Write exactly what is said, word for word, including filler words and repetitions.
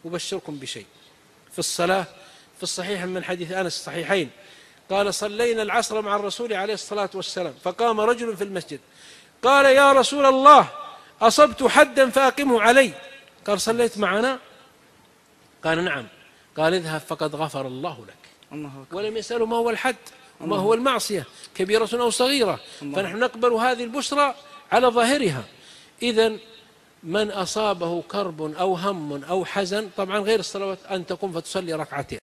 أبشركم بشيء في الصلاة في الصحيح من حديث أنس الصحيحين قال صلينا العصر مع الرسول عليه الصلاة والسلام فقام رجل في المسجد قال يا رسول الله أصبت حدا فأقمه علي. قال صليت معنا؟ قال نعم. قال اذهب فقد غفر الله لك. ولم يسأله ما هو الحد وما هو المعصية كبيرة أو صغيرة، فنحن نقبل هذه البشرى على ظاهرها. إذن من أصابه كرب أو هم أو حزن طبعا غير الصلوات أن تقوم فتصلي ركعتين.